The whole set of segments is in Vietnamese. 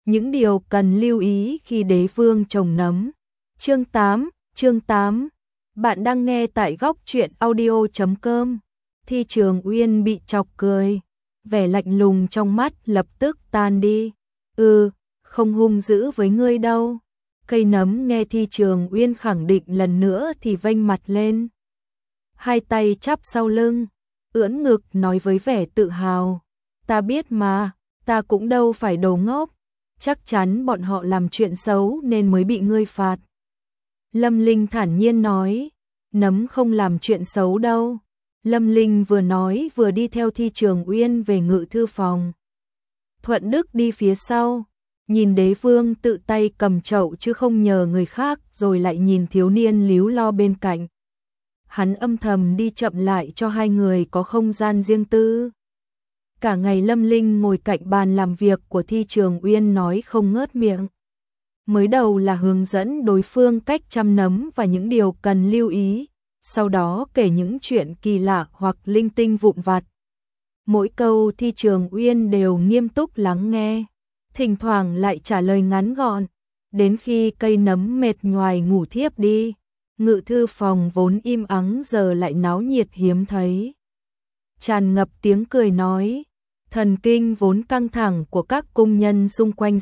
Những điều cần lưu ý khi đế vương trồng nấm. Chương 8. Bạn đang nghe tại góc truyện audio.com. Thi Trường Uyên bị chọc cười, vẻ lạnh lùng trong mắt lập tức tan đi. Không hung dữ với ngươi đâu. Cây nấm nghe Thi Trường Uyên khẳng định lần nữa thì vênh mặt lên. Hai tay chắp sau lưng, ưỡn ngực nói với vẻ tự hào. Ta biết mà, ta cũng đâu phải đồ ngốc. Chắc chắn bọn họ làm chuyện xấu nên mới bị ngươi phạt. Lâm Linh thản nhiên nói, nấm không làm chuyện xấu đâu. Lâm Linh vừa nói vừa đi theo Thi Trường Uyên về ngự thư phòng. Thuận Đức đi phía sau, nhìn đế vương tự tay cầm chậu chứ không nhờ người khác, rồi lại nhìn thiếu niên líu lo bên cạnh. Hắn âm thầm đi chậm lại cho hai người có không gian riêng tư. Cả ngày Lâm Linh ngồi cạnh bàn làm việc của Thi Trường Uyên nói không ngớt miệng. Mới đầu là hướng dẫn đối phương cách chăm nấm và những điều cần lưu ý, sau đó kể những chuyện kỳ lạ hoặc linh tinh vụn vặt. Mỗi câu Thi Trường Uyên đều nghiêm túc lắng nghe, thỉnh thoảng lại trả lời ngắn gọn, đến khi cây nấm mệt nhoài ngủ thiếp đi. Ngự thư phòng vốn im ắng giờ lại náo nhiệt hiếm thấy. Tràn ngập tiếng cười nói, thần kinh vốn căng thẳng của các cung nhân xung quanh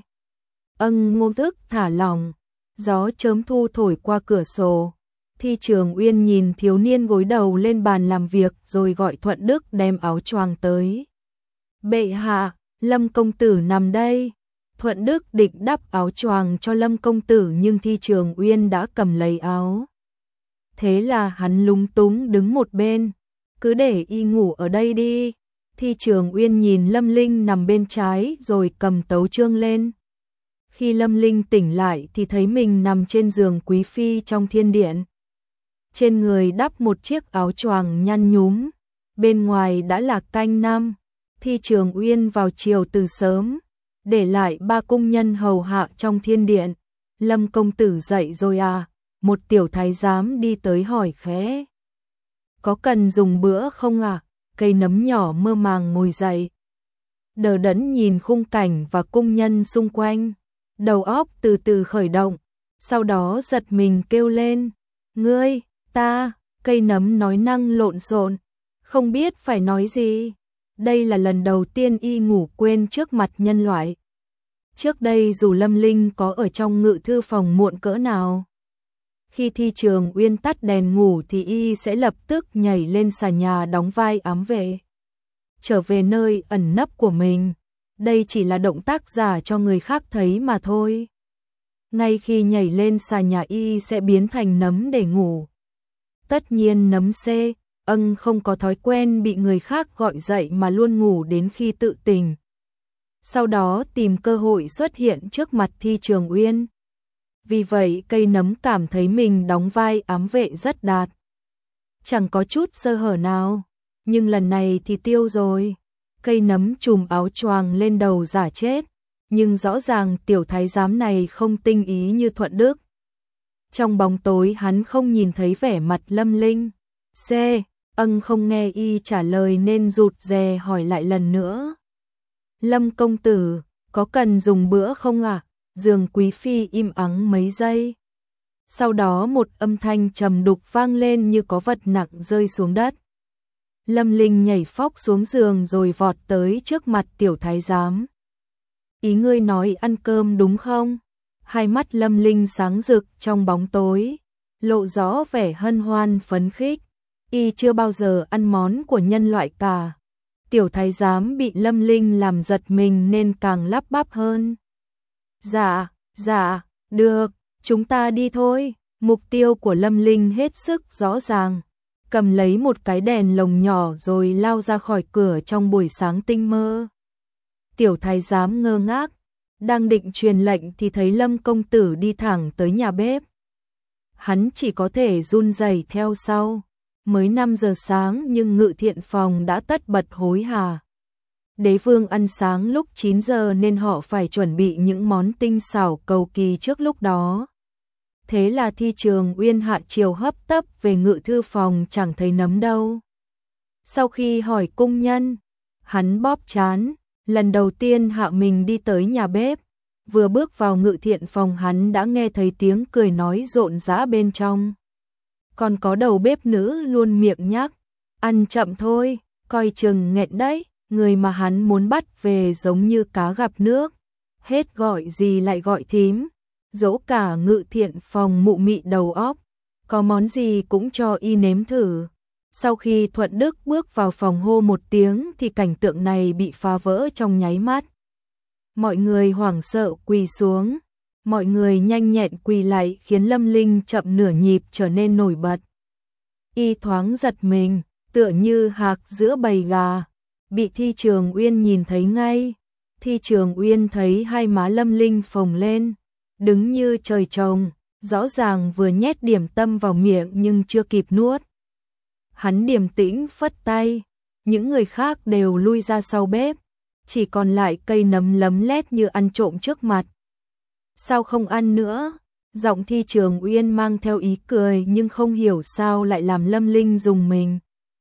ngôn thức thả lỏng, gió chớm thu thổi qua cửa sổ. Thi Trường Uyên nhìn thiếu niên gối đầu lên bàn làm việc rồi gọi Thuận Đức đem áo choàng tới. Bệ hạ, Lâm công tử nằm đây. Thuận Đức định đắp áo choàng cho Lâm công tử nhưng Thi Trường Uyên đã cầm lấy áo. Thế là hắn lúng túng đứng một bên, cứ để y ngủ ở đây đi. Thi Trường Uyên nhìn Lâm Linh nằm bên trái rồi cầm tấu chương lên. Khi Lâm Linh tỉnh lại thì thấy mình nằm trên giường quý phi trong thiên điện. Trên người đắp một chiếc áo choàng nhăn nhúm, bên ngoài đã là canh năm. Thi Trường Uyên vào chiều từ sớm, để lại 3 cung nhân hầu hạ trong thiên điện. Lâm công tử dậy rồi à? Một tiểu thái giám đi tới hỏi khẽ. Có cần dùng bữa không à? Cây nấm nhỏ mơ màng ngồi dậy, đờ đẫn nhìn khung cảnh và cung nhân xung quanh. Đầu óc từ từ khởi động, sau đó giật mình kêu lên. Ngươi, ta, cây nấm nói năng lộn xộn, không biết phải nói gì. Đây là lần đầu tiên y ngủ quên trước mặt nhân loại. Trước đây dù Lâm Linh có ở trong ngự thư phòng muộn cỡ nào, khi Thi Trường Uyên tắt đèn ngủ thì y sẽ lập tức nhảy lên xà nhà đóng vai ám vệ, trở về nơi ẩn nấp của mình. Đây chỉ là động tác giả cho người khác thấy mà thôi. Ngay khi nhảy lên xà nhà y sẽ biến thành nấm để ngủ. Tất nhiên nấm không có thói quen bị người khác gọi dậy mà luôn ngủ đến khi tự tỉnh. Sau đó tìm cơ hội xuất hiện trước mặt Thi Trường Uyên. Vì vậy cây nấm cảm thấy mình đóng vai ám vệ rất đạt. Chẳng có chút sơ hở nào, nhưng lần này thì tiêu rồi. Cây nấm trùm áo choàng lên đầu giả chết, nhưng rõ ràng tiểu thái giám này không tinh ý như Thuận Đức. Trong bóng tối hắn không nhìn thấy vẻ mặt Lâm Linh. Không nghe y trả lời nên rụt rè hỏi lại lần nữa. Lâm công tử, có cần dùng bữa không ạ? Giường quý phi im ắng mấy giây. Sau đó một âm thanh trầm đục vang lên như có vật nặng rơi xuống đất. Lâm Linh nhảy phóc xuống giường rồi vọt tới trước mặt tiểu thái giám. Ý ngươi nói ăn cơm đúng không? Hai mắt Lâm Linh sáng rực trong bóng tối, lộ rõ vẻ hân hoan phấn khích. Y chưa bao giờ ăn món của nhân loại cả. Tiểu thái giám bị Lâm Linh làm giật mình nên càng lắp bắp hơn. Dạ, được, chúng ta đi thôi. Mục tiêu của Lâm Linh hết sức rõ ràng. Cầm lấy một cái đèn lồng nhỏ rồi lao ra khỏi cửa trong buổi sáng tinh mơ. Tiểu thái giám ngơ ngác, đang định truyền lệnh thì thấy Lâm công tử đi thẳng tới nhà bếp. Hắn chỉ có thể run rẩy theo sau. Mới 5 giờ sáng nhưng ngự thiện phòng đã tất bật hối hả. Đế vương ăn sáng lúc 9 giờ nên họ phải chuẩn bị những món tinh xảo cầu kỳ trước lúc đó. Thế là Thi Trường Uyên hạ chiều hấp tấp về ngự thư phòng chẳng thấy nấm đâu. Sau khi hỏi cung nhân, hắn bóp trán, lần đầu tiên hạ mình đi tới nhà bếp, vừa bước vào Ngự Thiện phòng hắn đã nghe thấy tiếng cười nói rộn rã bên trong. Còn có đầu bếp nữ luôn miệng nhắc, ăn chậm thôi, coi chừng nghẹn đấy, người mà hắn muốn bắt về giống như cá gặp nước, hết gọi gì lại gọi thím, dỗ cả Ngự Thiện phòng mụ mị đầu óc, có món gì cũng cho y nếm thử. Sau khi Thuận Đức bước vào phòng hô một tiếng thì cảnh tượng này bị phá vỡ trong nháy mắt. Mọi người hoảng sợ quỳ xuống, mọi người nhanh nhẹn quỳ lại khiến Lâm Linh chậm nửa nhịp trở nên nổi bật. Y thoáng giật mình, tựa như hạc giữa bầy gà, bị Thi Trường Uyên nhìn thấy ngay. Thi Trường Uyên thấy hai má Lâm Linh phồng lên, đứng như trời trồng, rõ ràng vừa nhét điểm tâm vào miệng nhưng chưa kịp nuốt. Hắn điềm tĩnh phất tay, những người khác đều lui ra sau bếp, chỉ còn lại cây nấm lấm lét như ăn trộm trước mặt. Sao không ăn nữa? Giọng Thi Trường Uyên mang theo ý cười nhưng không hiểu sao lại làm Lâm Linh rùng mình.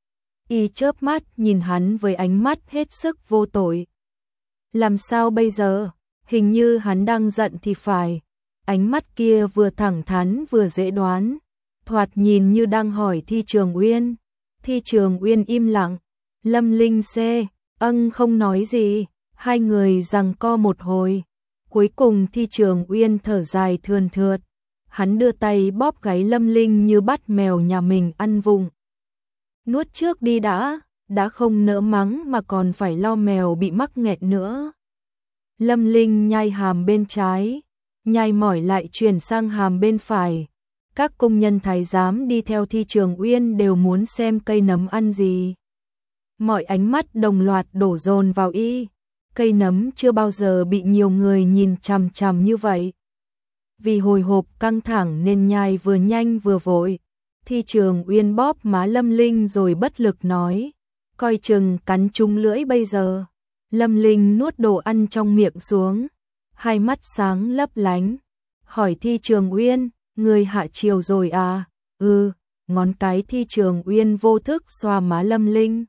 Y chớp mắt nhìn hắn với ánh mắt hết sức vô tội. Làm sao bây giờ? Hình như hắn đang giận thì phải. Ánh mắt kia vừa thẳng thắn vừa dễ đoán, thoạt nhìn như đang hỏi Thi Trường Uyên. Thi Trường Uyên im lặng, Lâm Linh không nói gì, hai người giằng co một hồi. Cuối cùng Thi Trường Uyên thở dài thườn thượt, hắn đưa tay bóp gáy Lâm Linh như bắt mèo nhà mình ăn vụng. Nuốt trước đi đã không nỡ mắng mà còn phải lo mèo bị mắc nghẹn nữa. Lâm Linh nhai hàm bên trái, nhai mỏi lại chuyển sang hàm bên phải. Các công nhân thái giám đi theo Thi Trường Uyên đều muốn xem cây nấm ăn gì. Mọi ánh mắt đồng loạt đổ dồn vào y. Cây nấm chưa bao giờ bị nhiều người nhìn chằm chằm như vậy. Vì hồi hộp căng thẳng nên nhai vừa nhanh vừa vội. Thi Trường Uyên bóp má Lâm Linh rồi bất lực nói, coi chừng cắn trúng lưỡi bây giờ. Lâm Linh nuốt đồ ăn trong miệng xuống, hai mắt sáng lấp lánh, hỏi Thi Trường Uyên, người hạ chiều rồi à? Ngón cái Thi Trường Uyên vô thức xoa má Lâm Linh.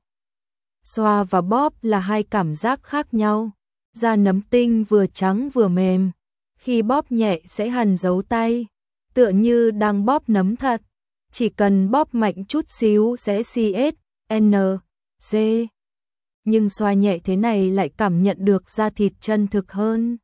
Xoa và bóp là hai cảm giác khác nhau, da nấm tinh vừa trắng vừa mềm, khi bóp nhẹ sẽ hằn dấu tay, tựa như đang bóp nấm thật, chỉ cần bóp mạnh chút xíu sẽ CSNC. Nhưng xoa nhẹ thế này lại cảm nhận được da thịt chân thực hơn.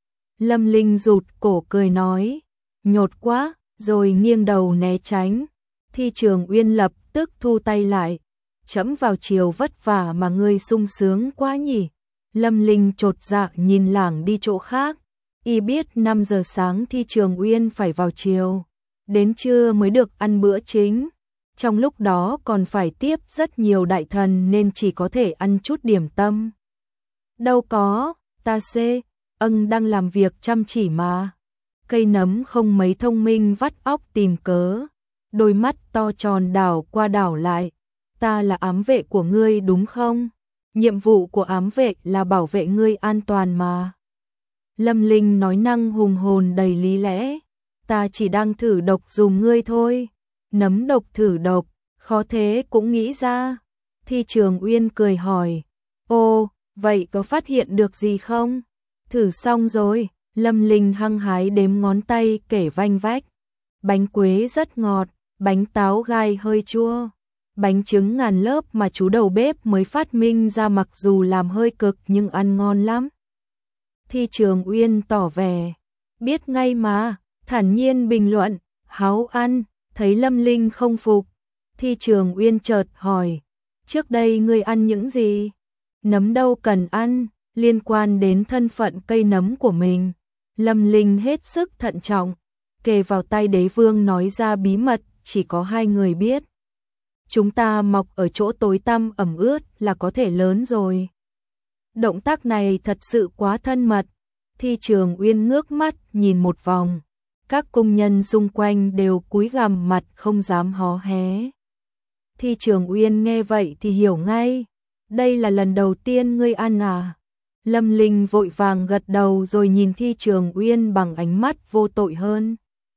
Lâm Linh rụt cổ cười nói, nhột quá, rồi nghiêng đầu né tránh. Thi Trường Uyên lập tức thu tay lại, chẫm vào chiều vất vả mà ngươi sung sướng quá nhỉ. Lâm Linh chột dạ nhìn lảng đi chỗ khác, y biết 5 giờ sáng Thi Trường Uyên phải vào chiều, đến trưa mới được ăn bữa chính. Trong lúc đó còn phải tiếp rất nhiều đại thần nên chỉ có thể ăn chút điểm tâm. Đâu có, ta đang làm việc chăm chỉ mà. Cây nấm không mấy thông minh vắt óc tìm cớ, đôi mắt to tròn đảo qua đảo lại. Ta là ám vệ của ngươi đúng không? Nhiệm vụ của ám vệ là bảo vệ ngươi an toàn mà. Lâm Linh nói năng hùng hồn đầy lý lẽ. Ta chỉ đang thử độc dùng ngươi thôi. Nấm độc thử độc, khó thế cũng nghĩ ra. Thi Trường Uyên cười hỏi, ô, vậy có phát hiện được gì không? Thử xong rồi. Lâm Linh hăng hái đếm ngón tay kể vanh vách. Bánh quế rất ngọt, bánh táo gai hơi chua, bánh trứng ngàn lớp mà chú đầu bếp mới phát minh ra mặc dù làm hơi cực nhưng ăn ngon lắm. Thi Trường Uyên tỏ vẻ, biết ngay mà, thản nhiên bình luận, háo ăn. Thấy Lâm Linh không phục, Thi Trường Uyên chợt hỏi, trước đây ngươi ăn những gì? Nấm đâu cần ăn, liên quan đến thân phận cây nấm của mình. Lâm Linh hết sức thận trọng, kề vào tay đế vương nói ra bí mật chỉ có hai người biết. Chúng ta mọc ở chỗ tối tăm ẩm ướt là có thể lớn rồi. Động tác này thật sự quá thân mật. Thi Trường Uyên ngước mắt nhìn một vòng. Các công nhân xung quanh đều cúi gằm mặt không dám hó hé. Thi Trường Uyên nghe vậy thì hiểu ngay. Đây là lần đầu tiên ngươi ăn à? Lâm Linh vội vàng gật đầu rồi nhìn Thi Trường Uyên bằng ánh mắt vô tội hơn.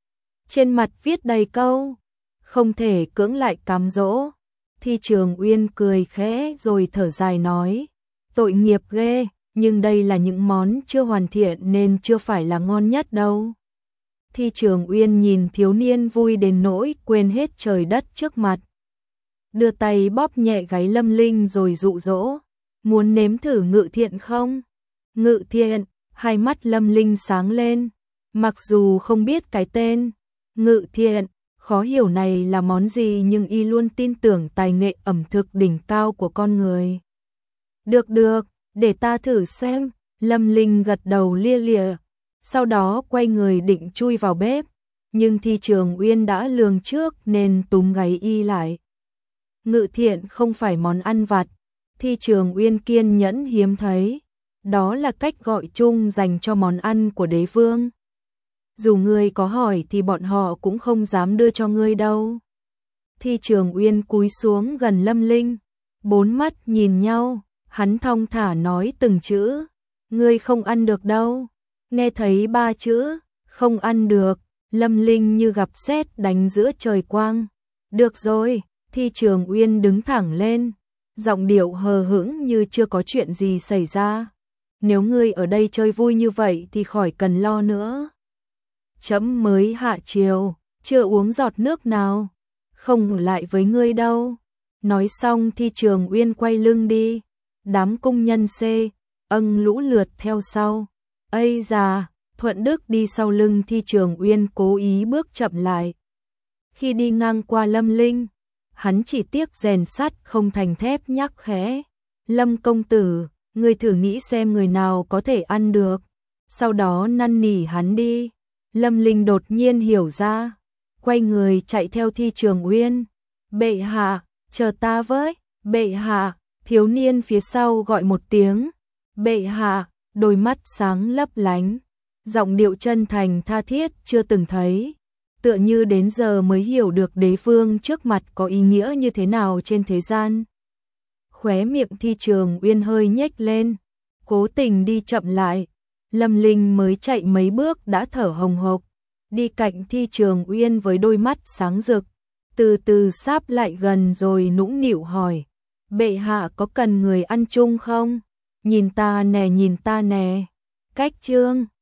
Trên mặt viết đầy câu, không thể cưỡng lại cám dỗ. Thi Trường Uyên cười khẽ rồi thở dài nói, tội nghiệp ghê, nhưng đây là những món chưa hoàn thiện nên chưa phải là ngon nhất đâu. Thi Trường Uyên nhìn thiếu niên vui đến nỗi quên hết trời đất trước mặt. Đưa tay bóp nhẹ gáy Lâm Linh rồi dụ dỗ, muốn nếm thử Ngự Thiện không? Ngự Thiện, hai mắt Lâm Linh sáng lên, mặc dù không biết cái tên Ngự Thiện khó hiểu này là món gì nhưng y luôn tin tưởng tài nghệ ẩm thực đỉnh cao của con người. Được được, để ta thử xem, Lâm Linh gật đầu lia lịa, sau đó quay người định chui vào bếp, nhưng Thi Trường Uyên đã lường trước nên túm gáy y lại. Ngự Thiện không phải món ăn vặt, Thi Trường Uyên kiên nhẫn hiếm thấy, đó là cách gọi chung dành cho món ăn của đế vương. Dù ngươi có hỏi thì bọn họ cũng không dám đưa cho ngươi đâu. Thi Trường Uyên cúi xuống gần Lâm Linh, bốn mắt nhìn nhau, hắn thong thả nói từng chữ, ngươi không ăn được đâu. Nghe thấy ba chữ, không ăn được, Lâm Linh như gặp sét đánh giữa trời quang. Được rồi, Thi Trường Uyên đứng thẳng lên, giọng điệu hờ hững như chưa có chuyện gì xảy ra. Nếu ngươi ở đây chơi vui như vậy thì khỏi cần lo nữa. Chấm mới hạ chiều, chưa uống giọt nước nào, không lại với ngươi đâu. Nói xong Thi Trường Uyên quay lưng đi, đám cung nhân lũ lượt theo sau. Ây da, Thuận Đức đi sau lưng Thi Trường Uyên cố ý bước chậm lại. Khi đi ngang qua Lâm Linh, hắn chỉ tiếc rèn sắt không thành thép nhắc khẽ. Lâm công tử, ngươi thử nghĩ xem người nào có thể ăn được. Sau đó năn nỉ hắn đi. Lâm Linh đột nhiên hiểu ra, quay người chạy theo Thi Trường Uyên. Bệ hạ, chờ ta với, bệ hạ, thiếu niên phía sau gọi một tiếng. Bệ hạ, đôi mắt sáng lấp lánh, giọng điệu chân thành tha thiết chưa từng thấy, tựa như đến giờ mới hiểu được đế vương trước mặt có ý nghĩa như thế nào trên thế gian. Khóe miệng Thi Trường Uyên hơi nhếch lên, cố tình đi chậm lại. Lâm Linh mới chạy mấy bước đã thở hồng hộc, đi cạnh Thi Trường Uyên với đôi mắt sáng rực, từ từ sáp lại gần rồi nũng nịu hỏi, bệ hạ có cần người ăn chung không? Nhìn ta nè, nhìn ta nè. Cách chương